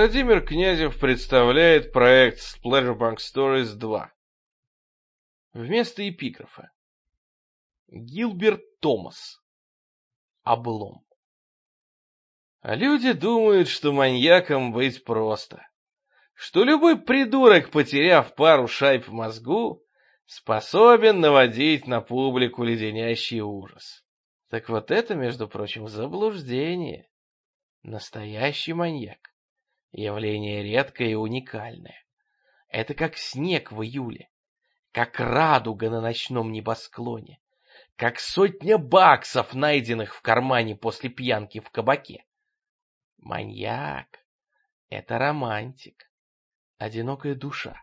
Владимир Князев представляет проект Splatterpunk Stories 2. Вместо эпиграфа. Гилберт Томас. Облом. А люди думают, что маньяком быть просто. Что любой придурок, потеряв пару шайб в мозгу, способен наводить на публику леденящий ужас. Так вот это, между прочим, заблуждение. Настоящий маньяк. Явление редкое и уникальное. Это как снег в июле, как радуга на ночном небосклоне, как 100 баксов, найденных в кармане после пьянки в кабаке. Маньяк — это романтик, одинокая душа,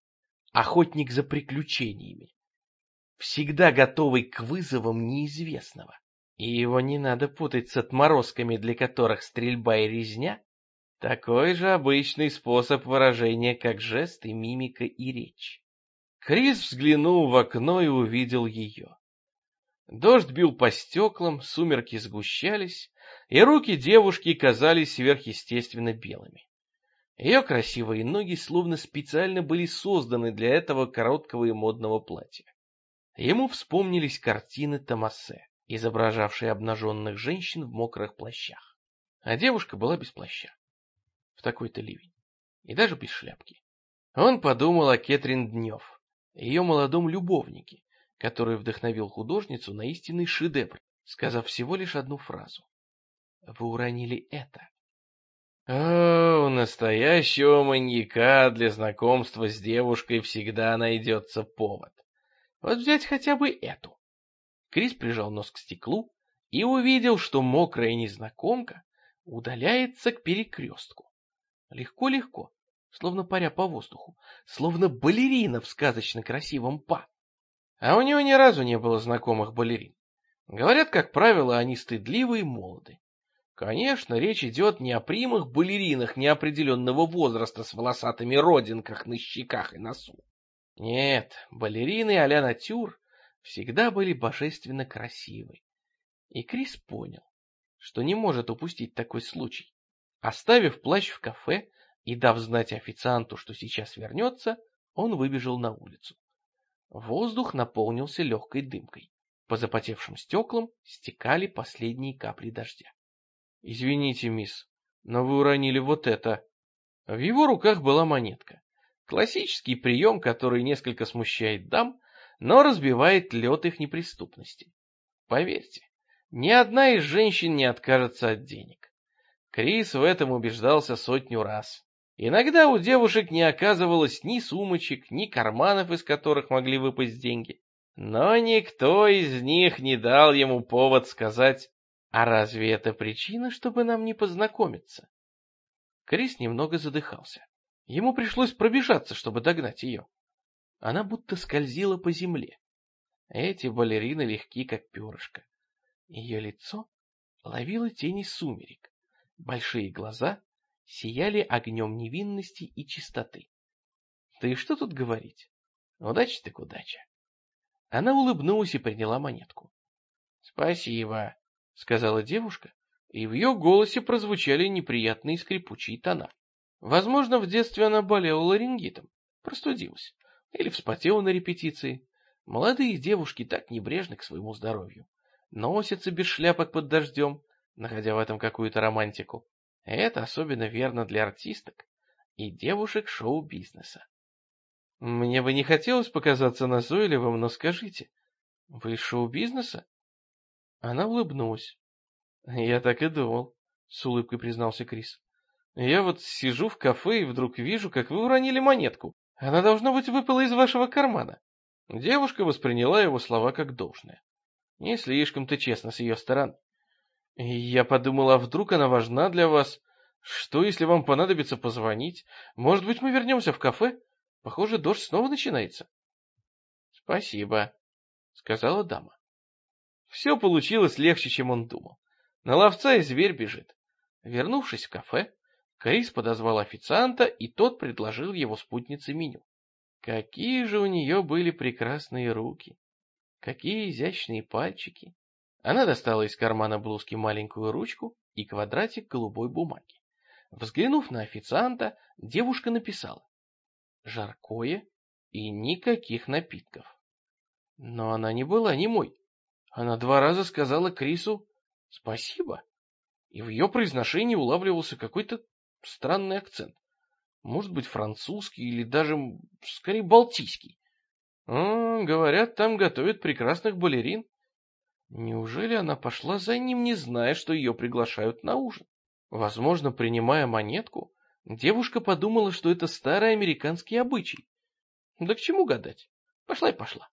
охотник за приключениями, всегда готовый к вызовам неизвестного. И его не надо путать с отморозками, для которых стрельба и резня — такой же обычный способ выражения, как жесты, мимика и речь. Крис взглянул в окно и увидел ее. Дождь бил по стеклам, сумерки сгущались, и руки девушки казались сверхъестественно белыми. Ее красивые ноги словно специально были созданы для этого короткого и модного платья. Ему вспомнились картины Томасе, изображавшие обнаженных женщин в мокрых плащах. А девушка была без плаща. В такой-то ливень. И даже без шляпки. Он подумал о Кэтрин Днев, ее молодом любовнике, который вдохновил художницу на истинный шедевр, сказав всего лишь одну фразу. «Вы уронили это». О, у настоящего маньяка для знакомства с девушкой всегда найдется повод. Вот взять хотя бы эту. Крис прижал нос к стеклу и увидел, что мокрая незнакомка удаляется к перекрестку. Легко-легко, словно паря по воздуху, словно балерина в сказочно красивом па. А у него ни разу не было знакомых балерин. Говорят, как правило, они стыдливы и молоды. Конечно, речь идет не о примых балеринах неопределенного возраста с волосатыми родинках на щеках и носу. Нет, балерины а-ля натюр всегда были божественно красивы. И Крис понял, что не может упустить такой случай. Оставив плащ в кафе и дав знать официанту, что сейчас вернется, он выбежал на улицу. Воздух наполнился легкой дымкой. По запотевшим стеклам стекали последние капли дождя. «Извините, мисс, но вы уронили вот это». В его руках была монетка. Классический прием, который несколько смущает дам, но разбивает лед их неприступности. Поверьте, ни одна из женщин не откажется от денег. Крис в этом убеждался 100 раз. Иногда у девушек не оказывалось ни сумочек, ни карманов, из которых могли выпасть деньги. Но никто из них не дал ему повод сказать: «А разве это причина, чтобы нам не познакомиться?» Крис немного задыхался. Ему пришлось пробежаться, чтобы догнать ее. Она будто скользила по земле. Эти балерины легки, как перышко. Ее лицо ловило тени сумерек. Большие глаза сияли огнем невинности и чистоты. Да и что тут говорить? Удача так удача. Она улыбнулась и приняла монетку. «Спасибо», — сказала девушка, и в ее голосе прозвучали неприятные скрипучие тона. Возможно, в детстве она болела ларингитом, простудилась или вспотела на репетиции. Молодые девушки так небрежны к своему здоровью. Носятся без шляпок под дождем, находя в этом какую-то романтику. Это особенно верно для артисток и девушек шоу-бизнеса. Мне бы не хотелось показаться назойливым, но скажите, вы из шоу-бизнеса? Она улыбнулась. Я так и думал, с улыбкой признался Крис. Я вот сижу в кафе и вдруг вижу, как вы уронили монетку. Она, должно быть, выпала из вашего кармана. Девушка восприняла его слова как должное. Не слишком-то честно с ее стороны. И я подумала, а вдруг она важна для вас? Что, если вам понадобится позвонить? Может быть, мы вернемся в кафе? Похоже, дождь снова начинается. Спасибо, сказала дама. Все получилось легче, чем он думал. На ловца и зверь бежит. Вернувшись в кафе, Крис подозвал официанта, и тот предложил его спутнице меню. Какие же у нее были прекрасные руки! Какие изящные пальчики! Она достала из кармана блузки маленькую ручку и квадратик голубой бумаги. Взглянув на официанта, девушка написала: «Жаркое и никаких напитков». Но она не была немой. Она 2 раза сказала Крису «спасибо», и в ее произношении улавливался какой-то странный акцент. Может быть, французский или даже, скорее, балтийский. Говорят, там готовят прекрасных балерин. Неужели она пошла за ним, не зная, что ее приглашают на ужин? Возможно, принимая монетку, девушка подумала, что это старый американский обычай. Да к чему гадать? Пошла и пошла.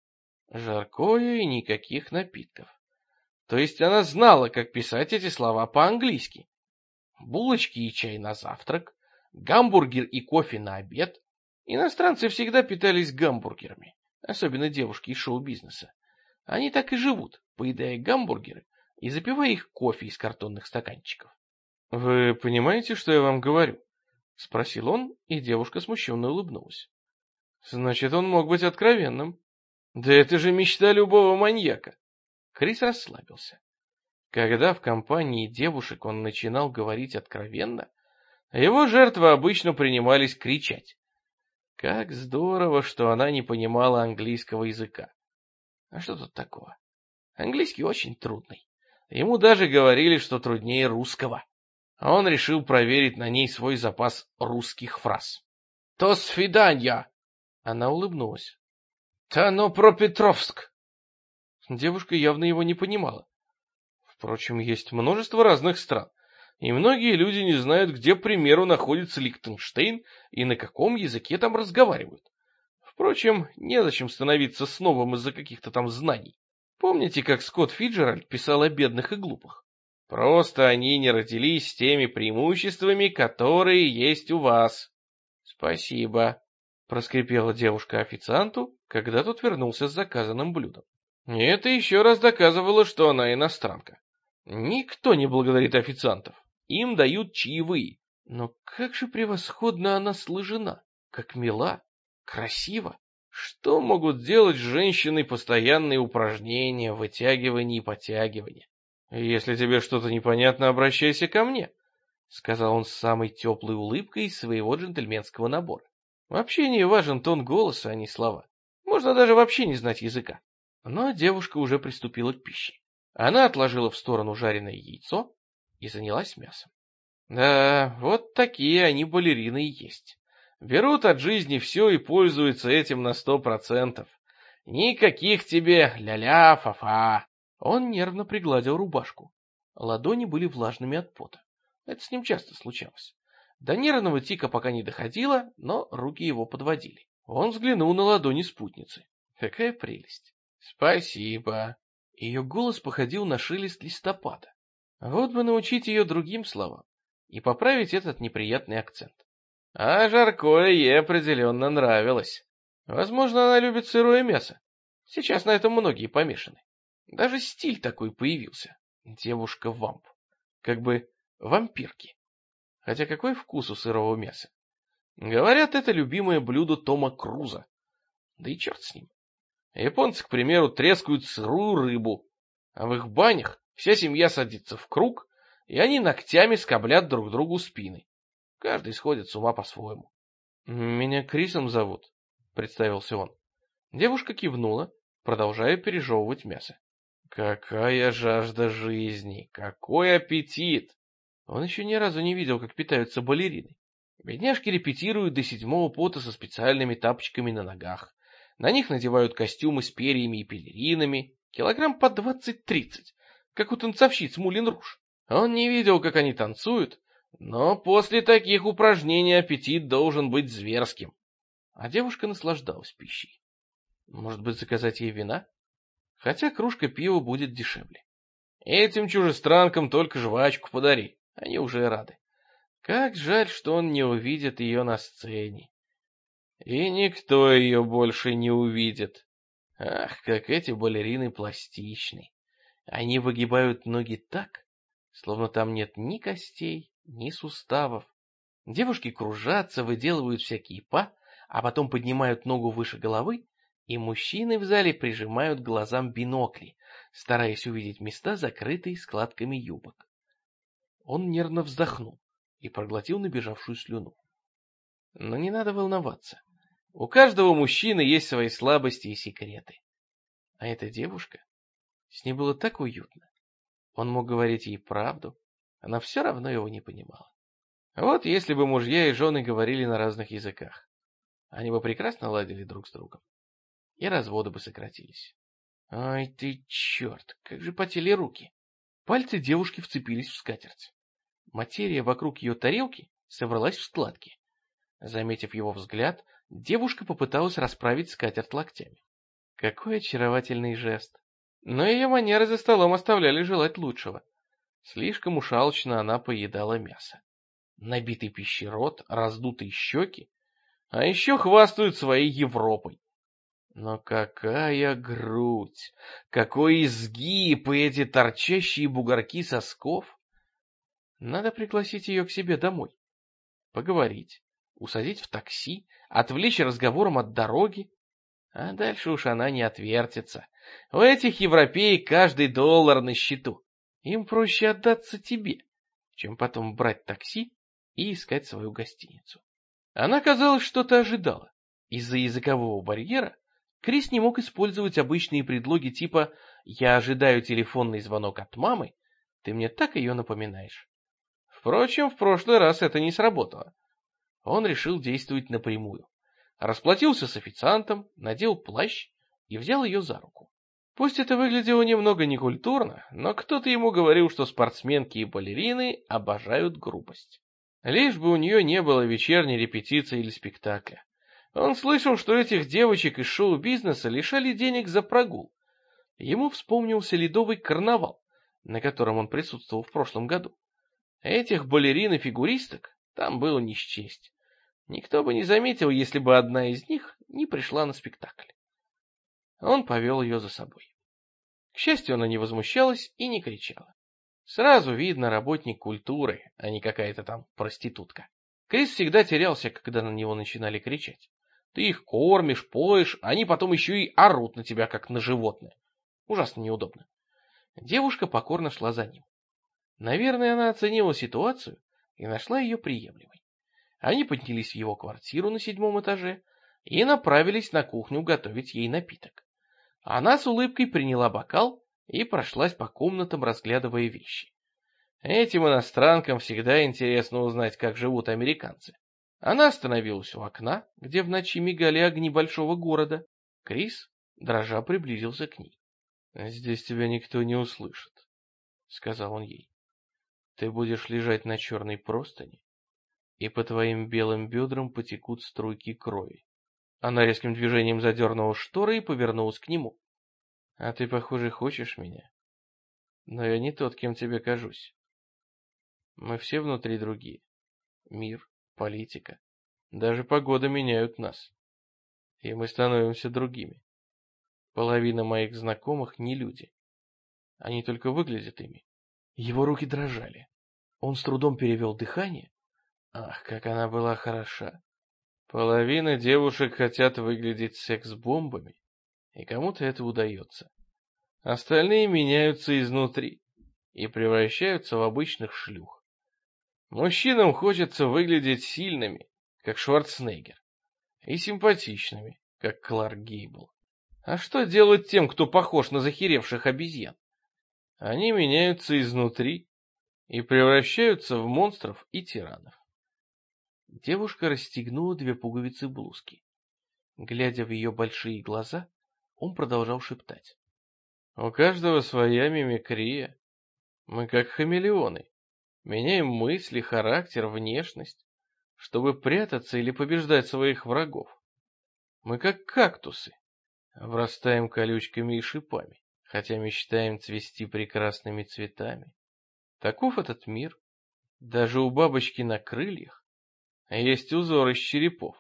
Жаркое и никаких напитков. То есть она знала, как писать эти слова по-английски. Булочки и чай на завтрак, гамбургер и кофе на обед. Иностранцы всегда питались гамбургерами, особенно девушки из шоу-бизнеса. Они так и живут, поедая гамбургеры и запивая их кофе из картонных стаканчиков. «Вы понимаете, что я вам говорю?» — спросил он, и девушка смущенно улыбнулась. «Значит, он мог быть откровенным. Да это же мечта любого маньяка!» Крис расслабился. Когда в компании девушек он начинал говорить откровенно, его жертвы обычно принимались кричать. Как здорово, что она не понимала английского языка. А что тут такого? Английский очень трудный. Ему даже говорили, что труднее русского. А он решил проверить на ней свой запас русских фраз. «То свидания!» Она улыбнулась. «Танопропетровск!» Девушка явно его не понимала. Впрочем, есть множество разных стран, и многие люди не знают, где, к примеру, находится Лихтенштейн и на каком языке там разговаривают. Впрочем, незачем становиться снобом из-за каких-то там знаний. Помните, как Скотт Фиджеральд писал о бедных и глупых? Просто они не родились с теми преимуществами, которые есть у вас. Спасибо, проскрипела девушка официанту, когда тот вернулся с заказанным блюдом. И это еще раз доказывало, что она иностранка. Никто не благодарит официантов. Им дают чаевые. Но как же превосходно она сложена, как мила, красива. Что могут делать с женщиной постоянные упражнения, вытягивания и подтягивания? Если тебе что-то непонятно, обращайся ко мне, сказал он с самой теплой улыбкой из своего джентльменского набора. В общении важен тон голоса, а не слова. Можно даже вообще не знать языка. Но девушка уже приступила к пище. Она отложила в сторону жареное яйцо и занялась мясом. Да, вот такие они балерины и есть. Берут от жизни все и пользуются этим на 100%. Никаких тебе ля-ля, фа-фа. Он нервно пригладил рубашку. Ладони были влажными от пота. Это с ним часто случалось. До нервного тика пока не доходило, но руки его подводили. Он взглянул на ладони спутницы. Какая прелесть. Спасибо. Ее голос походил на шелест листопада. Вот бы научить ее другим словам и поправить этот неприятный акцент. А жаркое ей определенно нравилось. Возможно, она любит сырое мясо. Сейчас на этом многие помешаны. Даже стиль такой появился. Девушка-вамп. Как бы вампирки. Хотя какой вкус у сырого мяса? Говорят, это любимое блюдо Тома Круза. Да и черт с ним. Японцы, к примеру, трескают сырую рыбу. А в их банях вся семья садится в круг, и они ногтями скоблят друг другу спины. Каждый сходит с ума по-своему. «Меня Крисом зовут», — представился он. Девушка кивнула, продолжая пережевывать мясо. «Какая жажда жизни! Какой аппетит!» Он еще ни разу не видел, как питаются балерины. Бедняжки репетируют до 7-го пота со специальными тапочками на ногах. На них надевают костюмы с перьями и пелеринами, килограмм по 20-30, как у танцовщиц Мулин Руж. Он не видел, как они танцуют, но после таких упражнений аппетит должен быть зверским. А девушка наслаждалась пищей. Может быть, заказать ей вина? Хотя кружка пива будет дешевле. Этим чужестранкам только жвачку подари, они уже рады. Как жаль, что он не увидит ее на сцене. И никто ее больше не увидит. Ах, как эти балерины пластичны. Они выгибают ноги так, словно там нет ни костей, ни суставов. Девушки кружатся, выделывают всякие па, а потом поднимают ногу выше головы, и мужчины в зале прижимают к глазам бинокли, стараясь увидеть места, закрытые складками юбок. Он нервно вздохнул. и проглотил набежавшую слюну. Но не надо волноваться. У каждого мужчины есть свои слабости и секреты. А эта девушка, с ней было так уютно. Он мог говорить ей правду, она все равно его не понимала. Вот если бы мужья и жены говорили на разных языках, они бы прекрасно ладили друг с другом, и разводы бы сократились. Ай ты черт, как же потели руки. Пальцы девушки вцепились в скатерть. Материя вокруг ее тарелки собралась в складки. Заметив его взгляд, девушка попыталась расправить скатерть локтями. Какой очаровательный жест. Но ее манеры за столом оставляли желать лучшего. Слишком уж алчно она поедала мясо. Набитый пищей рот, раздутые щеки, а еще хвастают своей Европой. Но какая грудь, какой изгиб и эти торчащие бугорки сосков. Надо пригласить ее к себе домой, поговорить, усадить в такси, отвлечь разговором от дороги, а дальше уж она не отвертится. У этих европеек каждый доллар на счету. Им проще отдаться тебе, чем потом брать такси и искать свою гостиницу. Она, казалось, что-то ожидала. Из-за языкового барьера Крис не мог использовать обычные предлоги типа «я ожидаю телефонный звонок от мамы, ты мне так ее напоминаешь». Впрочем, в прошлый раз это не сработало. Он решил действовать напрямую. Расплатился с официантом, надел плащ и взял ее за руку. Пусть это выглядело немного некультурно, но кто-то ему говорил, что спортсменки и балерины обожают грубость. Лишь бы у нее не было вечерней репетиции или спектакля. Он слышал, что этих девочек из шоу-бизнеса лишали денег за прогул. Ему вспомнился ледовый карнавал, на котором он присутствовал в прошлом году. Этих балерин и фигуристок там было не счесть. Никто бы не заметил, если бы одна из них не пришла на спектакль. Он повел ее за собой. К счастью, она не возмущалась и не кричала. Сразу видно работник культуры, а не какая-то там проститутка. Крис всегда терялся, когда на него начинали кричать. Ты их кормишь, поешь, а они потом еще и орут на тебя, как на животное. Ужасно неудобно. Девушка покорно шла за ним. Наверное, она оценила ситуацию и нашла ее приемлемой. Они поднялись в его квартиру на 7-м этаже и направились на кухню готовить ей напиток. Она с улыбкой приняла бокал и прошлась по комнатам, разглядывая вещи. Этим иностранкам всегда интересно узнать, как живут американцы. Она остановилась у окна, где в ночи мигали огни большого города. Крис, дрожа, приблизился к ней. «Здесь тебя никто не услышит», — сказал он ей. «Ты будешь лежать на черной простыни, и по твоим белым бедрам потекут струйки крови». Она резким движением задернула шторы и повернулась к нему. «А ты, похоже, хочешь меня. Но я не тот, кем тебе кажусь. Мы все внутри другие. Мир, политика, даже погода меняют нас. И мы становимся другими. Половина моих знакомых не люди. Они только выглядят ими». Его руки дрожали. Он с трудом перевел дыхание. Ах, как она была хороша. Половина девушек хотят выглядеть секс-бомбами, и кому-то это удается. Остальные меняются изнутри и превращаются в обычных шлюх. Мужчинам хочется выглядеть сильными, как Шварценеггер, и симпатичными, как Кларк Гейбл. А что делать тем, кто похож на захеревших обезьян? Они меняются изнутри и превращаются в монстров и тиранов. Девушка расстегнула 2 пуговицы блузки. Глядя в ее большие глаза, он продолжал шептать. У каждого своя мимикрия. Мы как хамелеоны. Меняем мысли, характер, внешность, чтобы прятаться или побеждать своих врагов. Мы как кактусы. Обрастаем колючками и шипами, хотя мечтаем цвести прекрасными цветами. Таков этот мир. Даже у бабочки на крыльях есть узор из черепов.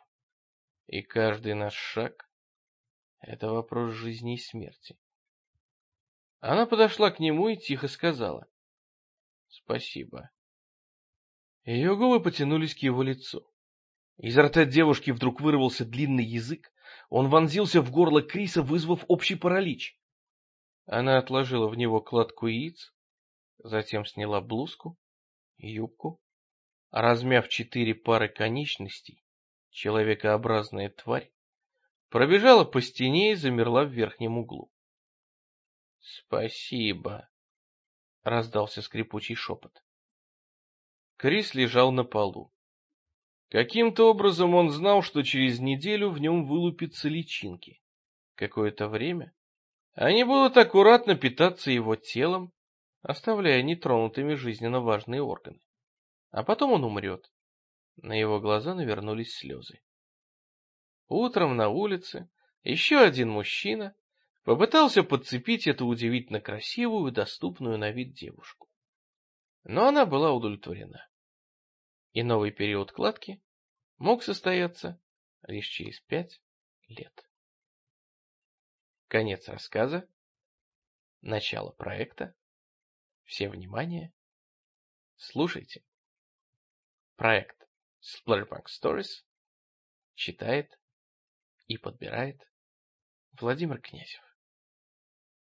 И каждый наш шаг — это вопрос жизни и смерти. Она подошла к нему и тихо сказала: «Спасибо». Ее губы потянулись к его лицу. Из рта девушки вдруг вырвался длинный язык. Он вонзился в горло Криса, вызвав общий паралич. Она отложила в него кладку яиц, затем сняла блузку, юбку Размяв 4 пары конечностей, человекообразная тварь пробежала по стене и замерла в верхнем углу. «Спасибо», — раздался скрипучий шепот. Крис лежал на полу. Каким-то образом он знал, что через неделю в нем вылупятся личинки. Какое-то время они будут аккуратно питаться его телом, оставляя нетронутыми жизненно важные органы. А потом он умрет. На его глаза навернулись слезы. Утром на улице еще один мужчина попытался подцепить эту удивительно красивую и доступную на вид девушку. Но она была удовлетворена. И новый период кладки мог состояться лишь через 5 лет. Конец рассказа. Начало проекта. Все внимание. Слушайте. Проект Splashback Stories читает и подбирает Владимир Князев.